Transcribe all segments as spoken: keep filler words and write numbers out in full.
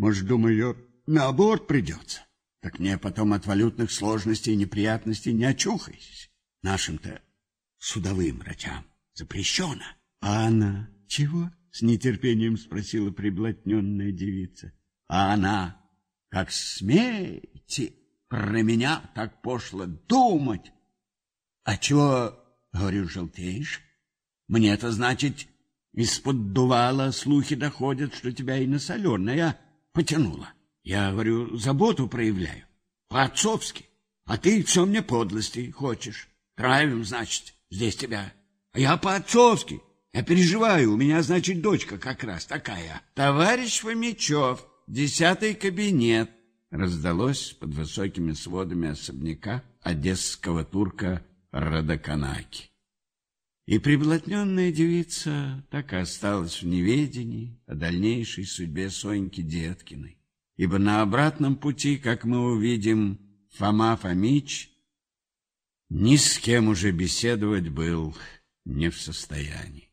Может, думаю, на аборт придется. Так мне потом от валютных сложностей и неприятностей не очухайся. Нашим-то судовым врачам запрещено. А она чего? С нетерпением спросила приблотненная девица. А она, как смеете про меня так пошло думать? А чего, говорю, желтеешь? Мне-то, значит, из-под дувала слухи доходят, что тебя и на соленое потянуло. Я, говорю, заботу проявляю, по-отцовски. А ты все мне подлости хочешь. Травим, значит, здесь тебя. А я по-отцовски. Я переживаю, у меня, значит, дочка как раз такая. Товарищ Фомичев, десятый кабинет. Раздалось под высокими сводами особняка одесского турка Радаканаки. И приблотненная девица так и осталась в неведении о дальнейшей судьбе Соньки Деткиной. Ибо на обратном пути, как мы увидим, Фома Фомич ни с кем уже беседовать был не в состоянии.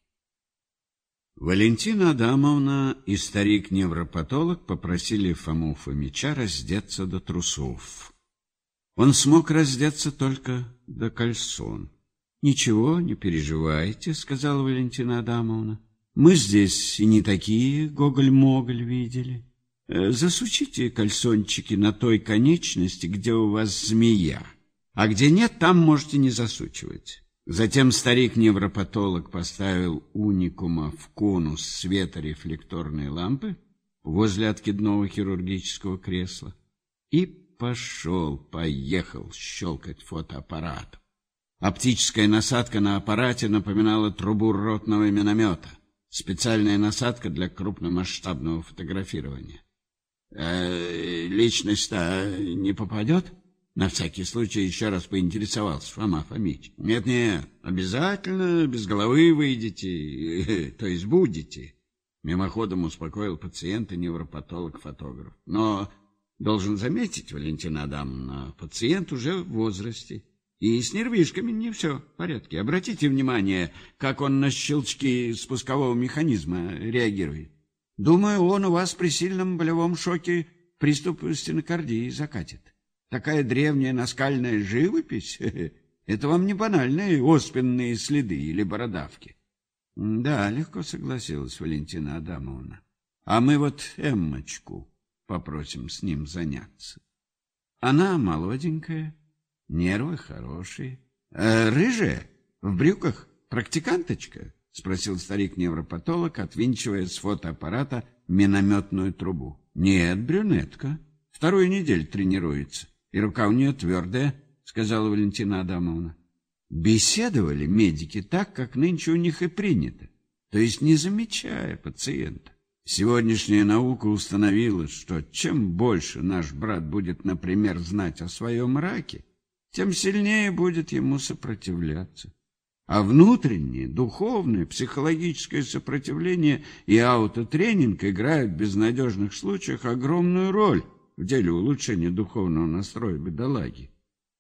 Валентина Адамовна и старик-невропатолог попросили Фому Фомича раздеться до трусов. Он смог раздеться только до кальсон. — Ничего, не переживайте, — сказала Валентина Адамовна. — Мы здесь и не такие гоголь-моголь видели. Засучите кальсончики на той конечности, где у вас змея, а где нет, там можете не засучивать. Затем старик-невропатолог поставил уникума в конус светорефлекторной лампы возле откидного хирургического кресла и пошел, поехал щелкать фотоаппаратом. Оптическая насадка на аппарате напоминала трубу ротного миномета. Специальная насадка для крупномасштабного фотографирования. «Э, личность-то не попадет?» На всякий случай еще раз поинтересовался Фома Фомич. «Нет-нет, обязательно без головы выйдете, то есть будете». Мимоходом успокоил пациента невропатолог-фотограф. «Но, должен заметить, Валентина Адамовна, пациент уже в возрасте. И с нервишками не все в порядке. Обратите внимание, как он на щелчки спускового механизма реагирует. Думаю, он у вас при сильном болевом шоке приступ стенокардии закатит. Такая древняя наскальная живопись — это вам не банальные оспенные следы или бородавки». — Да, легко согласилась Валентина Адамовна. — А мы вот Эммочку попросим с ним заняться. Она молоденькая, нервы хорошие. Э, — Рыжая, в брюках, практиканточка? — спросил старик-невропатолог, отвинчивая с фотоаппарата минометную трубу. — Нет, брюнетка. Вторую неделю тренируется. И рука у нее твердая, — сказала Валентина Адамовна. Беседовали медики так, как нынче у них и принято, то есть не замечая пациента. Сегодняшняя наука установила, что чем больше наш брат будет, например, знать о своем раке, тем сильнее будет ему сопротивляться. А внутреннее, духовное, психологическое сопротивление и аутотренинг играют в безнадежных случаях огромную роль в деле улучшения духовного настроя бедолаги.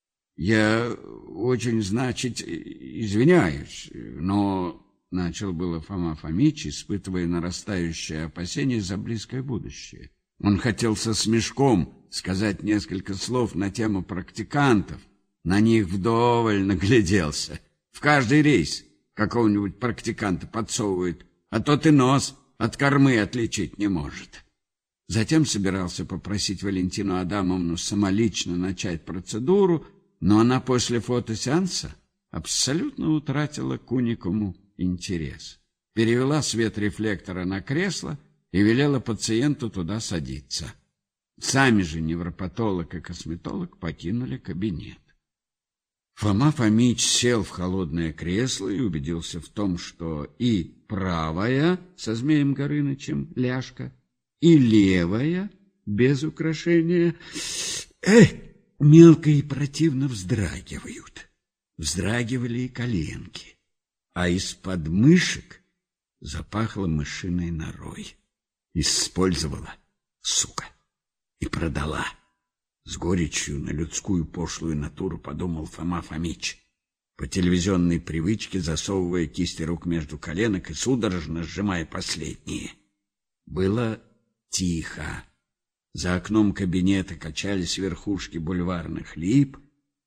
Я очень, значит, извиняюсь, но... Начал было Фома Фомич, испытывая нарастающее опасение за близкое будущее. Он хотел со смешком сказать несколько слов на тему практикантов. На них вдоволь нагляделся. В каждый рейс какого-нибудь практиканта подсовывают, а тот и нос от кормы отличить не может. Затем собирался попросить Валентину Адамовну самолично начать процедуру, но она после фотосеанса абсолютно утратила к уникуму интерес. Перевела свет рефлектора на кресло и велела пациенту туда садиться. Сами же невропатолог и косметолог покинули кабинет. Фома Фомич сел в холодное кресло и убедился в том, что и правая со Змеем Горынычем ляжка, и левая без украшения эх, мелко и противно вздрагивают. Вздрагивали и коленки. А из подмышек запахло мышиной норой. Использовала, сука, и продала. С горечью на людскую пошлую натуру подумал Фома Фомич, по телевизионной привычке засовывая кисти рук между коленок и судорожно сжимая последние. Было тихо. За окном кабинета качались верхушки бульварных лип,